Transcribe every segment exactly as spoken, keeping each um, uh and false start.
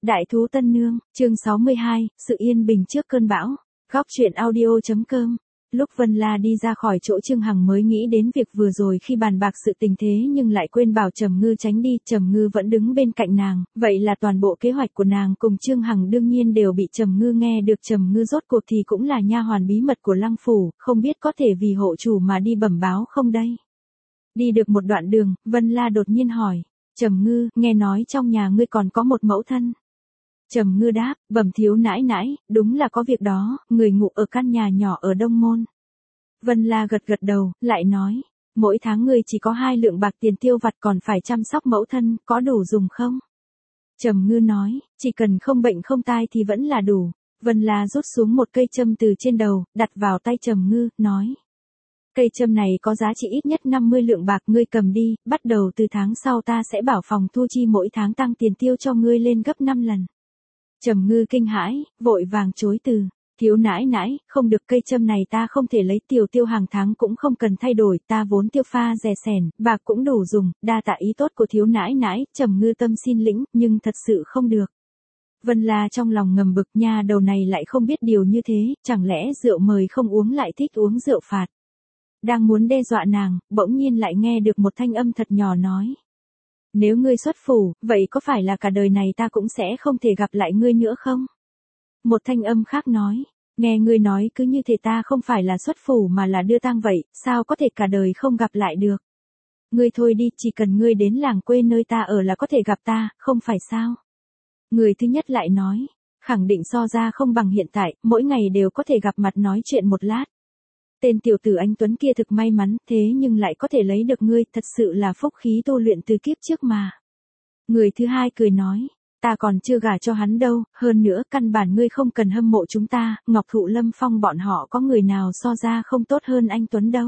Đại thú Tân Nương, chương sáu mươi hai, sự yên bình trước cơn bão. Góc truyện audio.com. Lúc Vân La đi ra khỏi chỗ Trương Hằng mới nghĩ đến việc vừa rồi khi bàn bạc sự tình thế nhưng lại quên bảo Trầm Ngư tránh đi, Trầm Ngư vẫn đứng bên cạnh nàng, vậy là toàn bộ kế hoạch của nàng cùng Trương Hằng đương nhiên đều bị Trầm Ngư nghe được. Trầm Ngư rốt cuộc thì cũng là nha hoàn bí mật của Lăng phủ, không biết có thể vì hộ chủ mà đi bẩm báo không đây. Đi được một đoạn đường, Vân La đột nhiên hỏi, Trầm Ngư, nghe nói trong nhà ngươi còn có một mẫu thân. Trầm Ngư đáp, bẩm thiếu nãi nãi, đúng là có việc đó, người ngụ ở căn nhà nhỏ ở Đông Môn. Vân La gật gật đầu, lại nói, mỗi tháng người chỉ có hai lượng bạc tiền tiêu vặt còn phải chăm sóc mẫu thân, có đủ dùng không? Trầm Ngư nói, chỉ cần không bệnh không tai thì vẫn là đủ. Vân La rút xuống một cây châm từ trên đầu, đặt vào tay Trầm Ngư, nói. Cây châm này có giá trị ít nhất năm mươi lượng bạc, ngươi cầm đi, bắt đầu từ tháng sau ta sẽ bảo phòng thu chi mỗi tháng tăng tiền tiêu cho ngươi lên gấp năm lần. Trầm Ngư kinh hãi, vội vàng chối từ, thiếu nãi nãi, không được, cây châm này ta không thể lấy, tiểu tiêu hàng tháng cũng không cần thay đổi, ta vốn tiêu pha rẻ sẻn, bạc cũng đủ dùng, đa tạ ý tốt của thiếu nãi nãi. Trầm Ngư tâm xin lĩnh, nhưng thật sự không được. Vân La trong lòng ngầm bực, nha đầu này lại không biết điều như thế, chẳng lẽ rượu mời không uống lại thích uống rượu phạt. Đang muốn đe dọa nàng, bỗng nhiên lại nghe được một thanh âm thật nhỏ nói. Nếu ngươi xuất phủ, vậy có phải là cả đời này ta cũng sẽ không thể gặp lại ngươi nữa không? Một thanh âm khác nói, nghe ngươi nói cứ như thể ta không phải là xuất phủ mà là đưa tang vậy, sao có thể cả đời không gặp lại được? Ngươi thôi đi, chỉ cần ngươi đến làng quê nơi ta ở là có thể gặp ta, không phải sao? Người thứ nhất lại nói, khẳng định so ra không bằng hiện tại, mỗi ngày đều có thể gặp mặt nói chuyện một lát. Tên tiểu tử anh Tuấn kia thực may mắn, thế nhưng lại có thể lấy được ngươi, thật sự là phúc khí tu luyện từ kiếp trước mà. Người thứ hai cười nói, ta còn chưa gả cho hắn đâu, hơn nữa căn bản ngươi không cần hâm mộ chúng ta, Ngọc Thụ Lâm Phong bọn họ có người nào so ra không tốt hơn anh Tuấn đâu.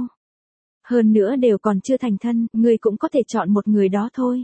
Hơn nữa đều còn chưa thành thân, ngươi cũng có thể chọn một người đó thôi.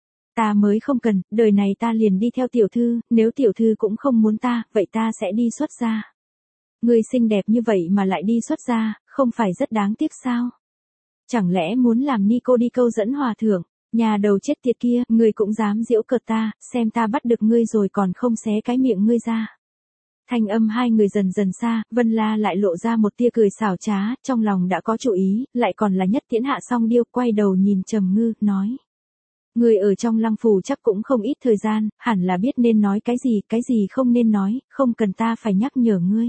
Ta mới không cần, đời này ta liền đi theo tiểu thư, nếu tiểu thư cũng không muốn ta, vậy ta sẽ đi xuất gia. Ngươi xinh đẹp như vậy mà lại đi xuất gia, không phải rất đáng tiếc sao? Chẳng lẽ muốn làm ni cô đi câu dẫn hòa thượng, nhà đầu chết tiệt kia, ngươi cũng dám giễu cợt ta, xem ta bắt được ngươi rồi còn không xé cái miệng ngươi ra. Thanh âm hai người dần dần xa, Vân La lại lộ ra một tia cười xảo trá, trong lòng đã có chủ ý, lại còn là Nhất Tiễn Hạ Song Điêu, quay đầu nhìn Trầm Ngư, nói. Ngươi ở trong Lăng phủ chắc cũng không ít thời gian, hẳn là biết nên nói cái gì, cái gì không nên nói, không cần ta phải nhắc nhở ngươi.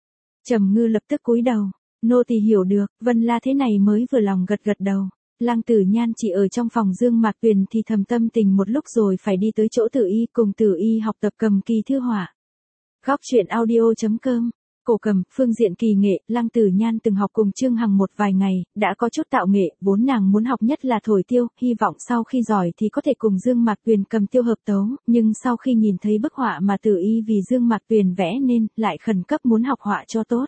Trầm Ngư lập tức cúi đầu, nô tỳ hiểu được. Vân La thế này mới vừa lòng gật gật đầu. Lăng Tử Nhan chỉ ở trong phòng Dương Mạc Tuyền thì thầm tâm tình một lúc rồi phải đi tới chỗ Tử Y cùng Tử Y học tập cầm kỳ thư họa. Góc truyện audio.com. Cổ cầm, phương diện kỳ nghệ, Lăng Tử Nhan từng học cùng Trương Hằng một vài ngày, đã có chút tạo nghệ, vốn nàng muốn học nhất là thổi tiêu, hy vọng sau khi giỏi thì có thể cùng Dương Mạc Tuyền cầm tiêu hợp tấu, nhưng sau khi nhìn thấy bức họa mà Tử Y vì Dương Mạc Tuyền vẽ nên, lại khẩn cấp muốn học họa cho tốt.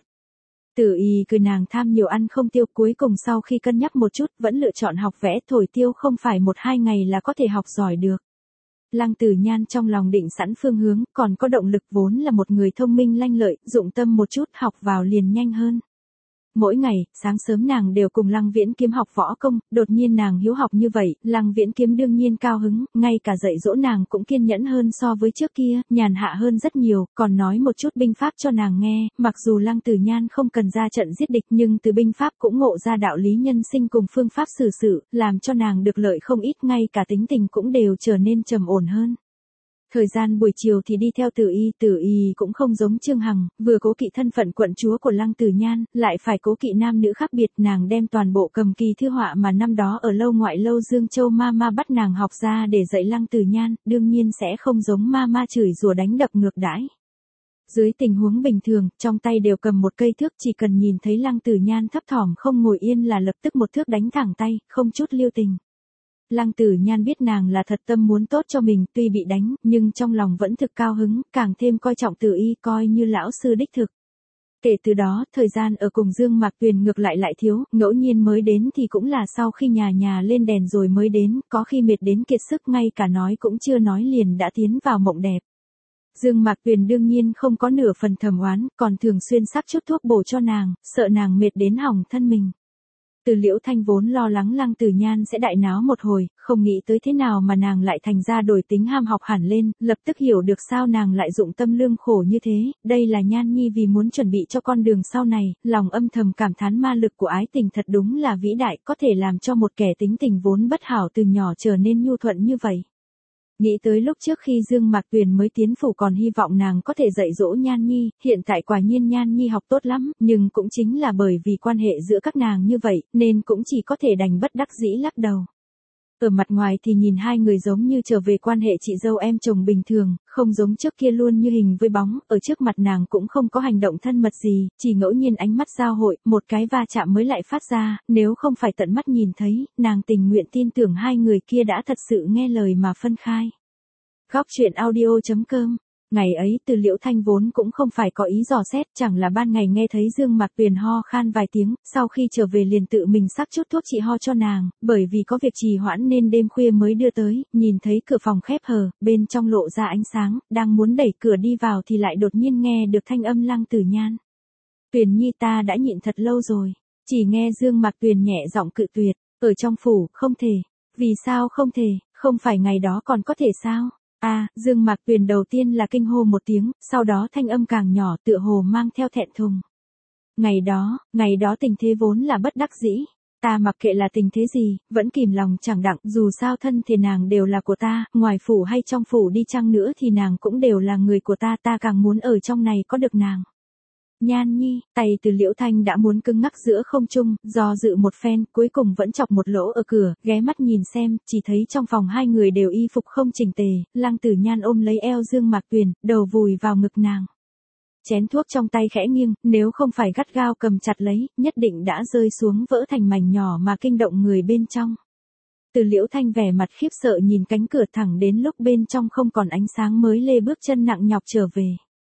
Tử Y cười nàng tham nhiều ăn không tiêu, cuối cùng sau khi cân nhắc một chút, vẫn lựa chọn học vẽ thổi tiêu, không phải một hai ngày là có thể học giỏi được. Lăng Tử Nhan trong lòng định sẵn phương hướng, còn có động lực, vốn là một người thông minh lanh lợi, dụng tâm một chút, học vào liền nhanh hơn. Mỗi ngày, sáng sớm nàng đều cùng Lăng Viễn Kiếm học võ công, đột nhiên nàng hiếu học như vậy, Lăng Viễn Kiếm đương nhiên cao hứng, ngay cả dạy dỗ nàng cũng kiên nhẫn hơn so với trước kia, nhàn hạ hơn rất nhiều, còn nói một chút binh pháp cho nàng nghe, mặc dù Lăng Tử Nhan không cần ra trận giết địch nhưng từ binh pháp cũng ngộ ra đạo lý nhân sinh cùng phương pháp xử sự, làm cho nàng được lợi không ít, ngay cả tính tình cũng đều trở nên trầm ổn hơn. Thời gian buổi chiều thì đi theo Tử Y, Tử Y cũng không giống Trương Hằng, vừa cố kỵ thân phận quận chúa của Lăng Tử Nhan, lại phải cố kỵ nam nữ khác biệt, nàng đem toàn bộ cầm kỳ thư họa mà năm đó ở lâu ngoại lâu Dương Châu ma ma bắt nàng học ra để dạy Lăng Tử Nhan, đương nhiên sẽ không giống ma ma chửi rủa đánh đập ngược đãi. Dưới tình huống bình thường, trong tay đều cầm một cây thước, chỉ cần nhìn thấy Lăng Tử Nhan thấp thỏm không ngồi yên là lập tức một thước đánh thẳng tay, không chút lưu tình. Lăng Tử Nhan biết nàng là thật tâm muốn tốt cho mình, tuy bị đánh, nhưng trong lòng vẫn thực cao hứng, càng thêm coi trọng Tử Y, coi như lão sư đích thực. Kể từ đó, thời gian ở cùng Dương Mạc Tuyền ngược lại lại thiếu, ngẫu nhiên mới đến thì cũng là sau khi nhà nhà lên đèn rồi mới đến, có khi mệt đến kiệt sức ngay cả nói cũng chưa nói liền đã tiến vào mộng đẹp. Dương Mạc Tuyền đương nhiên không có nửa phần thầm oán, còn thường xuyên sắc chút thuốc bổ cho nàng, sợ nàng mệt đến hỏng thân mình. Từ Liễu Thanh vốn lo lắng Lăng Tử Nhan sẽ đại náo một hồi, không nghĩ tới thế nào mà nàng lại thành ra đổi tính ham học hẳn lên, lập tức hiểu được sao nàng lại dụng tâm lương khổ như thế, đây là Nhan Nhi vì muốn chuẩn bị cho con đường sau này, lòng âm thầm cảm thán ma lực của ái tình thật đúng là vĩ đại, có thể làm cho một kẻ tính tình vốn bất hảo từ nhỏ trở nên nhu thuận như vậy. Nghĩ tới lúc trước khi Dương Mạc Tuyền mới tiến phủ còn hy vọng nàng có thể dạy dỗ Nhan Nhi, hiện tại quả nhiên Nhan Nhi học tốt lắm, nhưng cũng chính là bởi vì quan hệ giữa các nàng như vậy, nên cũng chỉ có thể đành bất đắc dĩ lắc đầu. Ở mặt ngoài thì nhìn hai người giống như trở về quan hệ chị dâu em chồng bình thường, không giống trước kia luôn như hình với bóng, ở trước mặt nàng cũng không có hành động thân mật gì, chỉ ngẫu nhiên ánh mắt giao hội, một cái va chạm mới lại phát ra, nếu không phải tận mắt nhìn thấy, nàng tình nguyện tin tưởng hai người kia đã thật sự nghe lời mà phân khai. Góc truyện audio chấm com. Ngày ấy Từ Liễu Thanh vốn cũng không phải có ý dò xét, chẳng là ban ngày nghe thấy Dương Mạc Tuyền ho khan vài tiếng, sau khi trở về liền tự mình sắc chút thuốc trị ho cho nàng, bởi vì có việc trì hoãn nên đêm khuya mới đưa tới, nhìn thấy cửa phòng khép hờ, bên trong lộ ra ánh sáng, đang muốn đẩy cửa đi vào thì lại đột nhiên nghe được thanh âm Lăng Tử Nhan. Tuyền Nhi ta đã nhịn thật lâu rồi, chỉ nghe Dương Mạc Tuyền nhẹ giọng cự tuyệt, ở trong phủ, không thể. Vì sao không thể, không phải ngày đó còn có thể sao? À, Dương Mạc Tuyền đầu tiên là kinh hô một tiếng, sau đó thanh âm càng nhỏ tựa hồ mang theo thẹn thùng. Ngày đó, ngày đó tình thế vốn là bất đắc dĩ. Ta mặc kệ là tình thế gì, vẫn kìm lòng chẳng đặng, dù sao thân thể nàng đều là của ta, ngoài phủ hay trong phủ đi chăng nữa thì nàng cũng đều là người của ta, ta càng muốn ở trong này có được nàng. Nhan Nhi, tay Từ Liễu Thanh đã muốn cứng ngắc giữa không trung, do dự một phen, cuối cùng vẫn chọc một lỗ ở cửa, ghé mắt nhìn xem, chỉ thấy trong phòng hai người đều y phục không chỉnh tề, Lăng Tử Nhan ôm lấy eo Dương Mạc Tuyền, đầu vùi vào ngực nàng. Chén thuốc trong tay khẽ nghiêng, nếu không phải gắt gao cầm chặt lấy, nhất định đã rơi xuống vỡ thành mảnh nhỏ mà kinh động người bên trong. Từ Liễu Thanh vẻ mặt khiếp sợ nhìn cánh cửa thẳng đến lúc bên trong không còn ánh sáng mới lê bước chân nặng nhọc trở về.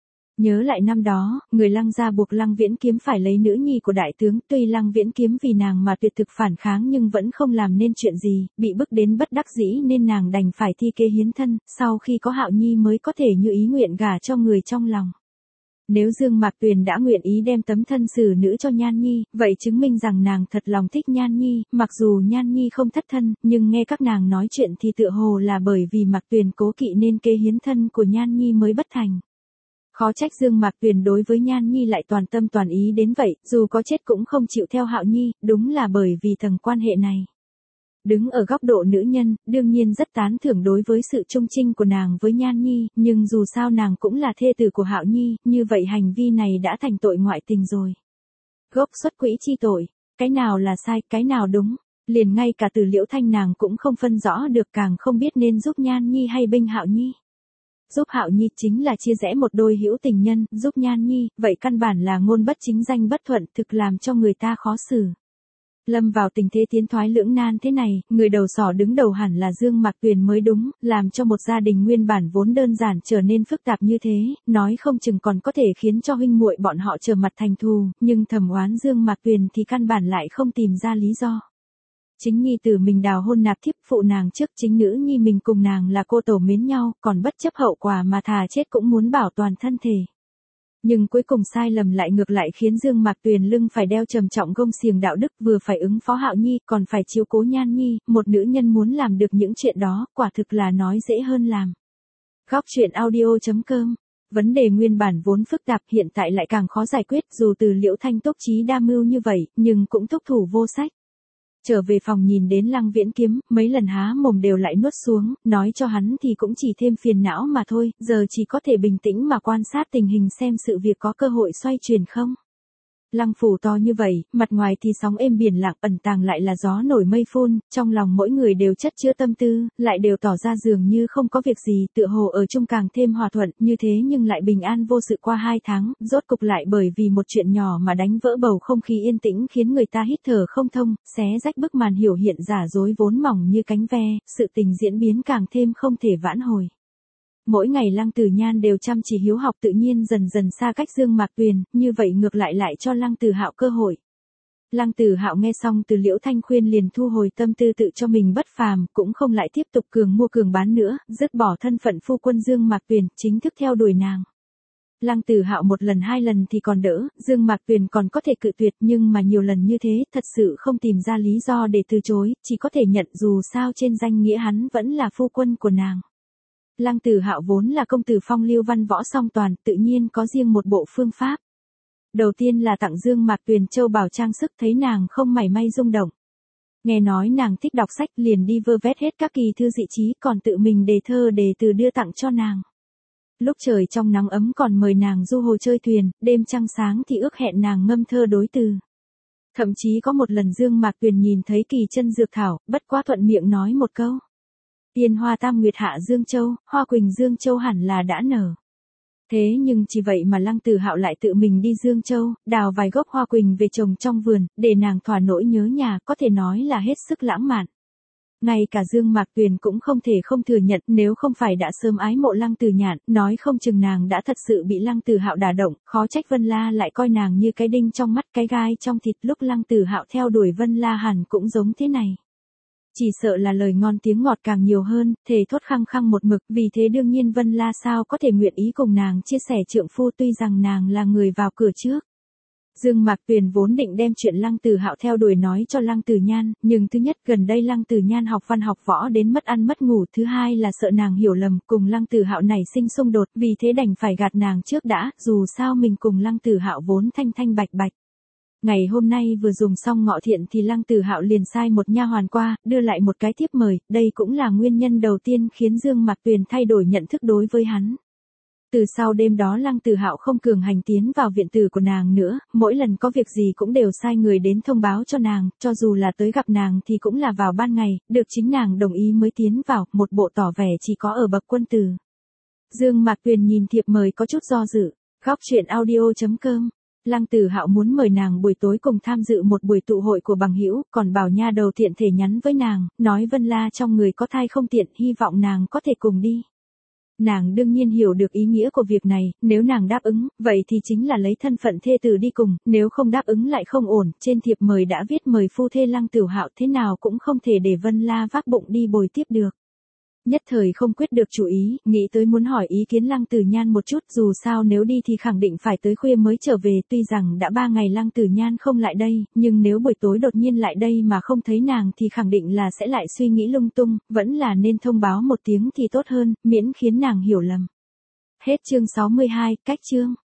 Nhớ lại năm đó, người Lăng gia buộc Lăng Viễn Kiếm phải lấy nữ nhi của đại tướng, tuy Lăng Viễn Kiếm vì nàng mà tuyệt thực phản kháng nhưng vẫn không làm nên chuyện gì, bị bức đến bất đắc dĩ nên nàng đành phải thi kế hiến thân, sau khi có Hạo Nhi mới có thể như ý nguyện gả cho người trong lòng. Nếu Dương Mạc Tuyền đã nguyện ý đem tấm thân xử nữ cho Nhan Nhi, vậy chứng minh rằng nàng thật lòng thích Nhan Nhi, mặc dù Nhan Nhi không thất thân, nhưng nghe các nàng nói chuyện thì tựa hồ là bởi vì Mạc Tuyền cố kỵ nên kế hiến thân của Nhan Nhi mới bất thành. Khó trách Dương Mạc Tuyền đối với Nhan Nhi lại toàn tâm toàn ý đến vậy, dù có chết cũng không chịu theo Hạo Nhi, đúng là bởi vì tầng quan hệ này. Đứng ở góc độ nữ nhân, đương nhiên rất tán thưởng đối với sự trung trinh của nàng với Nhan Nhi, nhưng dù sao nàng cũng là thê tử của Hạo Nhi, như vậy hành vi này đã thành tội ngoại tình rồi. Gốc xuất quỹ chi tội, cái nào là sai, cái nào đúng, liền ngay cả Từ Liễu Thanh nàng cũng không phân rõ được, càng không biết nên giúp Nhan Nhi hay bênh Hạo Nhi. Giúp Hạo Nhi chính là chia rẽ một đôi hữu tình nhân, giúp Nhan Nhi, vậy căn bản là ngôn bất chính danh bất thuận, thực làm cho người ta khó xử. Lâm vào tình thế tiến thoái lưỡng nan thế này, người đầu sỏ đứng đầu hẳn là Dương Mạc Tuyền mới đúng, làm cho một gia đình nguyên bản vốn đơn giản trở nên phức tạp như thế, nói không chừng còn có thể khiến cho huynh muội bọn họ trở mặt thành thù, nhưng thầm oán Dương Mạc Tuyền thì căn bản lại không tìm ra lý do. Chính nhi tử mình đào hôn nạp thiếp phụ nàng trước, chính nữ nhi mình cùng nàng là cô tổ mến nhau, còn bất chấp hậu quả mà thà chết cũng muốn bảo toàn thân thể. Nhưng cuối cùng sai lầm lại ngược lại khiến Dương Mạc Tuyền lưng phải đeo trầm trọng gông xiềng đạo đức, vừa phải ứng phó Hạo Nhi, còn phải chiếu cố Nhan Nhi, một nữ nhân muốn làm được những chuyện đó, quả thực là nói dễ hơn làm. Góc truyện audio chấm com. Vấn đề nguyên bản vốn phức tạp hiện tại lại càng khó giải quyết, dù Từ Liễu Thanh túc trí đa mưu như vậy, nhưng cũng thúc thủ vô sách. Trở về phòng nhìn đến Lăng Viễn Kiếm, mấy lần há mồm đều lại nuốt xuống, nói cho hắn thì cũng chỉ thêm phiền não mà thôi, giờ chỉ có thể bình tĩnh mà quan sát tình hình xem sự việc có cơ hội xoay chuyển không. Lăng phủ to như vậy, mặt ngoài thì sóng êm biển lặng, ẩn tàng lại là gió nổi mây phun, trong lòng mỗi người đều chất chứa tâm tư, lại đều tỏ ra dường như không có việc gì, tựa hồ ở chung càng thêm hòa thuận, như thế nhưng lại bình an vô sự qua hai tháng, rốt cục lại bởi vì một chuyện nhỏ mà đánh vỡ bầu không khí yên tĩnh khiến người ta hít thở không thông, xé rách bức màn hiểu hiện giả dối vốn mỏng như cánh ve, sự tình diễn biến càng thêm không thể vãn hồi. Mỗi ngày Lăng Tử Nhan đều chăm chỉ hiếu học, tự nhiên dần dần xa cách Dương Mạc Tuyền, như vậy ngược lại lại cho Lăng Tử Hạo cơ hội. Lăng Tử Hạo nghe xong Từ Liễu Thanh khuyên liền thu hồi tâm tư tự cho mình bất phàm, cũng không lại tiếp tục cường mua cường bán nữa, dứt bỏ thân phận phu quân Dương Mạc Tuyền, chính thức theo đuổi nàng. Lăng Tử Hạo một lần hai lần thì còn đỡ, Dương Mạc Tuyền còn có thể cự tuyệt, nhưng mà nhiều lần như thế, thật sự không tìm ra lý do để từ chối, chỉ có thể nhận, dù sao trên danh nghĩa hắn vẫn là phu quân của nàng. Lăng Tử Hạo vốn là công tử phong lưu văn võ song toàn, tự nhiên có riêng một bộ phương pháp. Đầu tiên là tặng Dương Mạc Tuyền châu bào trang sức, thấy nàng không mảy may rung động. Nghe nói nàng thích đọc sách, liền đi vơ vét hết các kỳ thư dị chí, còn tự mình đề thơ đề từ đưa tặng cho nàng. Lúc trời trong nắng ấm còn mời nàng du hồ chơi thuyền, đêm trăng sáng thì ước hẹn nàng ngâm thơ đối từ. Thậm chí có một lần Dương Mạc Tuyền nhìn thấy kỳ chân dược thảo, bất quá thuận miệng nói một câu. Tiên hoa tam nguyệt hạ Dương Châu, hoa quỳnh Dương Châu hẳn là đã nở. Thế nhưng chỉ vậy mà Lăng Tử Hạo lại tự mình đi Dương Châu, đào vài gốc hoa quỳnh về trồng trong vườn, để nàng thỏa nỗi nhớ nhà, có thể nói là hết sức lãng mạn. Ngay cả Dương Mạc Tuyền cũng không thể không thừa nhận, nếu không phải đã sớm ái mộ Lăng Tử Nhạn, nói không chừng nàng đã thật sự bị Lăng Tử Hạo đả động, khó trách Vân La lại coi nàng như cái đinh trong mắt, cái gai trong thịt. Lúc Lăng Tử Hạo theo đuổi Vân La hẳn cũng giống thế này. Chỉ sợ là lời ngon tiếng ngọt càng nhiều hơn, thề thốt khăng khăng một mực, vì thế đương nhiên Vân La sao có thể nguyện ý cùng nàng chia sẻ trượng phu, tuy rằng nàng là người vào cửa trước. Dương Mạc Tuyền vốn định đem chuyện Lăng Tử Hạo theo đuổi nói cho Lăng Tử Nhan, nhưng thứ nhất gần đây Lăng Tử Nhan học văn học võ đến mất ăn mất ngủ, thứ hai là sợ nàng hiểu lầm, cùng Lăng Tử Hạo nảy sinh xung đột, vì thế đành phải gạt nàng trước đã, dù sao mình cùng Lăng Tử Hạo vốn thanh thanh bạch bạch. Ngày hôm nay vừa dùng xong ngọ thiện thì Lăng Tử Hạo liền sai một nha hoàn qua, đưa lại một cái thiếp mời, đây cũng là nguyên nhân đầu tiên khiến Dương Mạc Tuyền thay đổi nhận thức đối với hắn. Từ sau đêm đó Lăng Tử Hạo không cường hành tiến vào viện tử của nàng nữa, mỗi lần có việc gì cũng đều sai người đến thông báo cho nàng, cho dù là tới gặp nàng thì cũng là vào ban ngày, được chính nàng đồng ý mới tiến vào, một bộ tỏ vẻ chỉ có ở bậc quân tử. Dương Mạc Tuyền nhìn thiệp mời có chút do dự, góc truyện audio chấm com. Lăng Tử Hạo muốn mời nàng buổi tối cùng tham dự một buổi tụ hội của bằng hữu, còn bảo nha đầu tiện thể nhắn với nàng, nói Vân La trong người có thai không tiện, hy vọng nàng có thể cùng đi. Nàng đương nhiên hiểu được ý nghĩa của việc này, nếu nàng đáp ứng, vậy thì chính là lấy thân phận thê tử đi cùng, nếu không đáp ứng lại không ổn, trên thiệp mời đã viết mời phu thê Lăng Tử Hạo, thế nào cũng không thể để Vân La vác bụng đi bồi tiếp được. Nhất thời không quyết được chủ ý, nghĩ tới muốn hỏi ý kiến Lăng Tử Nhan một chút, dù sao nếu đi thì khẳng định phải tới khuya mới trở về, tuy rằng đã ba ngày Lăng Tử Nhan không lại đây, nhưng nếu buổi tối đột nhiên lại đây mà không thấy nàng thì khẳng định là sẽ lại suy nghĩ lung tung, vẫn là nên thông báo một tiếng thì tốt hơn, miễn khiến nàng hiểu lầm. Hết chương sáu mươi hai, cách chương.